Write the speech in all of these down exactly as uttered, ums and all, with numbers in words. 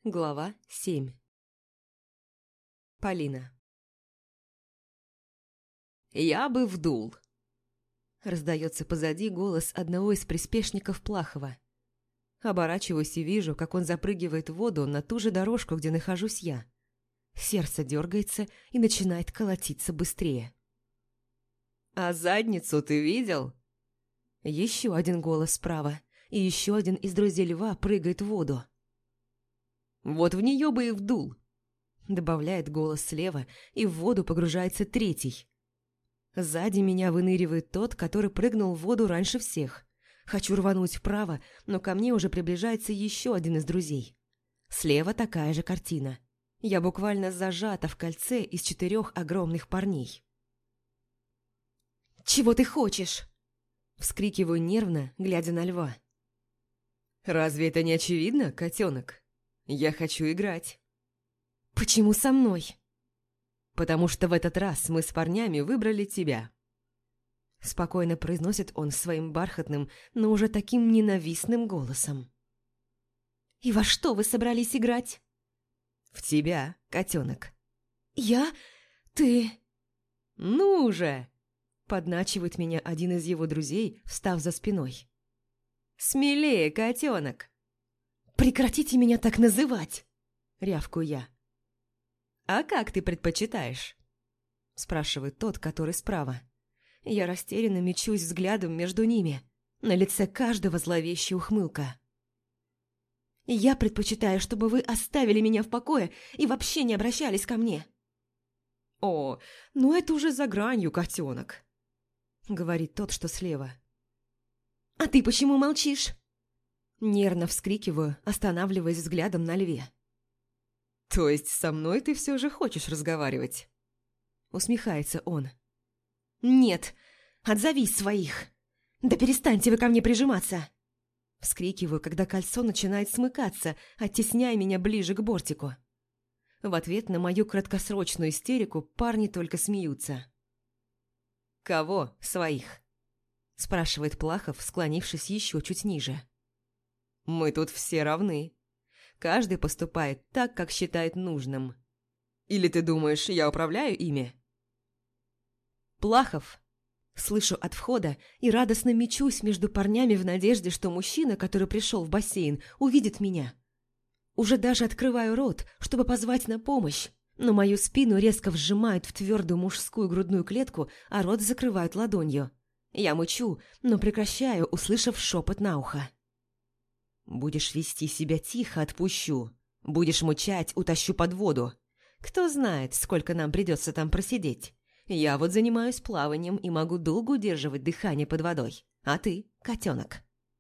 Глава семь. Полина. «Я бы вдул!» Раздается позади голос одного из приспешников Плахова. Оборачиваюсь и вижу, как он запрыгивает в воду на ту же дорожку, где нахожусь я. Сердце дергается и начинает колотиться быстрее. «А задницу ты видел?» Еще один голос справа, и еще один из друзей льва прыгает в воду. «Вот в нее бы и вдул!» Добавляет голос слева, и в воду погружается третий. Сзади меня выныривает тот, который прыгнул в воду раньше всех. Хочу рвануть вправо, но ко мне уже приближается еще один из друзей. Слева такая же картина. Я буквально зажата в кольце из четырех огромных парней. «Чего ты хочешь?» Вскрикиваю нервно, глядя на льва. «Разве это не очевидно, котенок? Я хочу играть». «Почему со мной?» «Потому что в этот раз мы с парнями выбрали тебя». Спокойно произносит он своим бархатным, но уже таким ненавистным голосом. «И во что вы собрались играть?» «В тебя, котенок». «Я? Ты?» «Ну же!» Подначивает меня один из его друзей, встав за спиной. «Смелее, котенок!» «Прекратите меня так называть!» Рявкую я. «А как ты предпочитаешь?» Спрашивает тот, который справа. Я растерянно мечусь взглядом между ними. На лице каждого зловещая ухмылка. «Я предпочитаю, чтобы вы оставили меня в покое и вообще не обращались ко мне». «О, ну это уже за гранью, котенок», — говорит тот, что слева. «А ты почему молчишь?» Нервно вскрикиваю, останавливаясь взглядом на льве. «То есть со мной ты все же хочешь разговаривать?» Усмехается он. «Нет, отзовись своих! Да перестаньте вы ко мне прижиматься!» Вскрикиваю, когда кольцо начинает смыкаться, оттесняя меня ближе к бортику. В ответ на мою краткосрочную истерику парни только смеются. «Кого своих?» Спрашивает Плахов, склонившись еще чуть ниже. «Мы тут все равны. Каждый поступает так, как считает нужным. Или ты думаешь, я управляю ими?» «Плахов!» Слышу от входа и радостно мечусь между парнями в надежде, что мужчина, который пришел в бассейн, увидит меня. Уже даже открываю рот, чтобы позвать на помощь, но мою спину резко вжимают в твердую мужскую грудную клетку, а рот закрывают ладонью. Я мычу, но прекращаю, услышав шепот на ухо. «Будешь вести себя тихо, отпущу. Будешь мычать, утащу под воду. Кто знает, сколько нам придется там просидеть. Я вот занимаюсь плаванием и могу долго удерживать дыхание под водой. А ты, котенок?»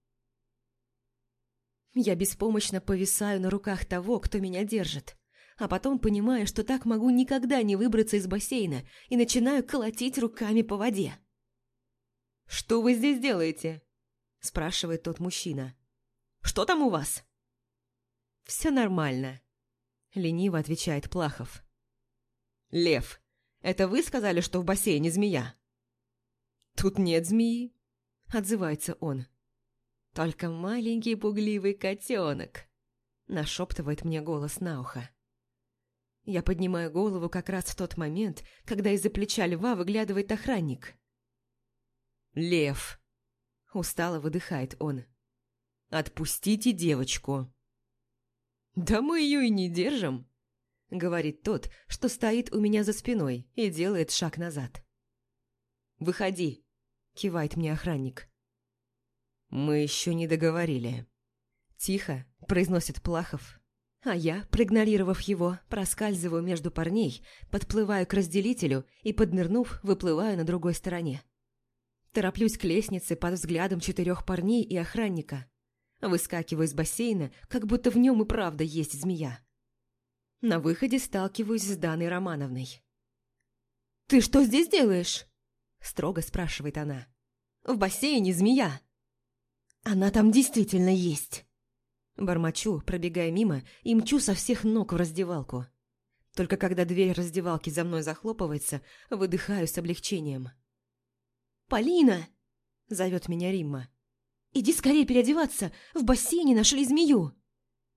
Я беспомощно повисаю на руках того, кто меня держит, а потом понимаю, что так могу никогда не выбраться из бассейна, и начинаю колотить руками по воде. «Что вы здесь делаете?» – спрашивает тот мужчина. «Что там у вас?» «Все нормально», – лениво отвечает Плахов. «Лев, это вы сказали, что в бассейне змея?» «Тут нет змеи», – отзывается он. «Только маленький пугливый котенок», – нашептывает мне голос на ухо. Я поднимаю голову как раз в тот момент, когда из-за плеча льва выглядывает охранник. «Лев», – устало выдыхает он. «Отпустите девочку». «Да мы ее и не держим», – говорит тот, что стоит у меня за спиной и делает шаг назад. «Выходи», – кивает мне охранник. «Мы еще не договорили». Тихо произносит Плахов, а я, проигнорировав его, проскальзываю между парней, подплываю к разделителю и, поднырнув, выплываю на другой стороне. Тороплюсь к лестнице под взглядом четырех парней и охранника. Выскакиваю из бассейна, как будто в нем и правда есть змея. На выходе сталкиваюсь с Даной Романовной. «Ты что здесь делаешь?» – строго спрашивает она. «В бассейне змея». «Она там действительно есть». Бормочу, пробегая мимо, и мчу со всех ног в раздевалку. Только когда дверь раздевалки за мной захлопывается, выдыхаю с облегчением. «Полина!» – зовет меня Римма. «Иди скорее переодеваться, в бассейне нашли змею!»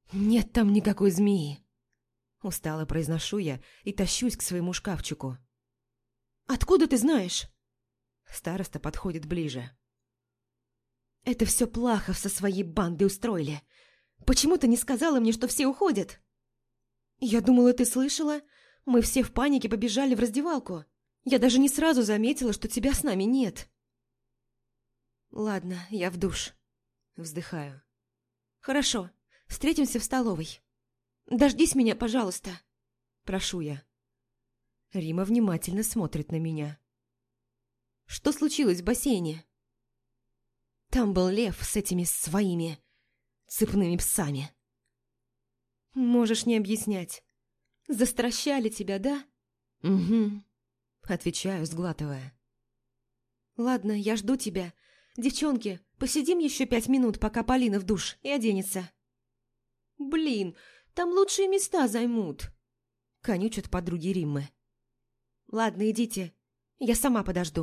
«Нет там никакой змеи!» Устало произношу я и тащусь к своему шкафчику. «Откуда ты знаешь?» Староста подходит ближе. «Это все Плахов со своей бандой устроили. Почему ты не сказала мне, что все уходят?» «Я думала, ты слышала. Мы все в панике побежали в раздевалку. Я даже не сразу заметила, что тебя с нами нет». «Ладно, я в душ». Вздыхаю. «Хорошо, встретимся в столовой. Дождись меня, пожалуйста», – прошу я. Рима внимательно смотрит на меня. «Что случилось в бассейне?» «Там был лев с этими своими цепными псами». «Можешь не объяснять. Застращали тебя, да?» «Угу», – отвечаю, сглатывая. «Ладно, я жду тебя. Девчонки, посидим еще пять минут, пока Полина в душ и оденется». «Блин, там лучшие места займут», – конючат подруги Риммы. «Ладно, идите, я сама подожду».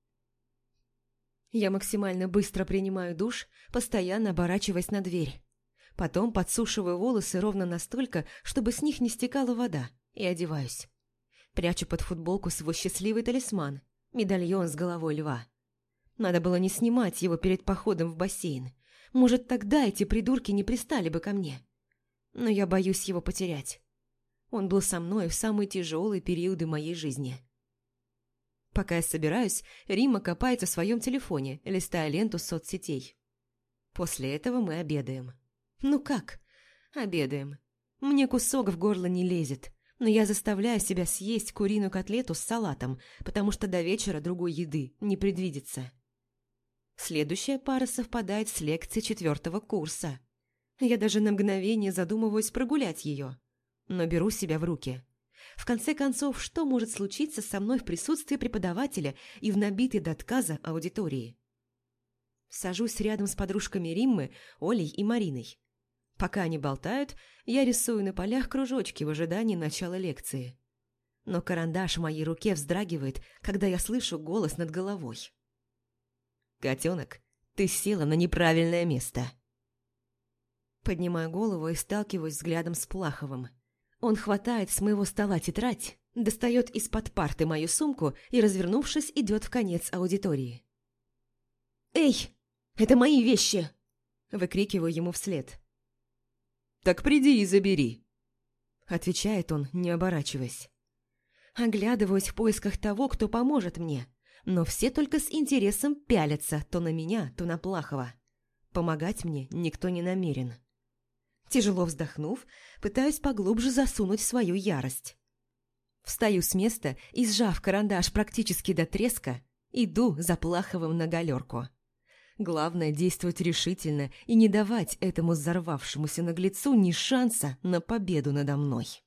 Я максимально быстро принимаю душ, постоянно оборачиваясь на дверь. Потом подсушиваю волосы ровно настолько, чтобы с них не стекала вода, и одеваюсь. Прячу под футболку свой счастливый талисман – медальон с головой льва. Надо было не снимать его перед походом в бассейн. Может, тогда эти придурки не пристали бы ко мне. Но я боюсь его потерять. Он был со мной в самые тяжелые периоды моей жизни. Пока я собираюсь, Римма копается в своем телефоне, листая ленту соцсетей. После этого мы обедаем. Ну как? Обедаем. Мне кусок в горло не лезет, но я заставляю себя съесть куриную котлету с салатом, потому что до вечера другой еды не предвидится. Следующая пара совпадает с лекцией четвертого курса. Я даже на мгновение задумываюсь прогулять ее, но беру себя в руки. В конце концов, что может случиться со мной в присутствии преподавателя и в набитой до отказа аудитории? Сажусь рядом с подружками Риммы, Олей и Мариной. Пока они болтают, я рисую на полях кружочки в ожидании начала лекции. Но карандаш в моей руке вздрагивает, когда я слышу голос над головой. «Котенок, ты села на неправильное место». Поднимаю голову и сталкиваюсь взглядом с Плаховым. Он хватает с моего стола тетрадь, достает из-под парты мою сумку и, развернувшись, идет в конец аудитории. «Эй, это мои вещи!» – выкрикиваю ему вслед. «Так приди и забери», – отвечает он, не оборачиваясь. Оглядываюсь в поисках того, кто поможет мне, но все только с интересом пялятся то на меня, то на Плахова. Помогать мне никто не намерен. Тяжело вздохнув, пытаюсь поглубже засунуть свою ярость. Встаю с места и, сжав карандаш практически до треска, иду за Плаховым на галерку. Главное действовать решительно и не давать этому взорвавшемуся наглецу ни шанса на победу надо мной.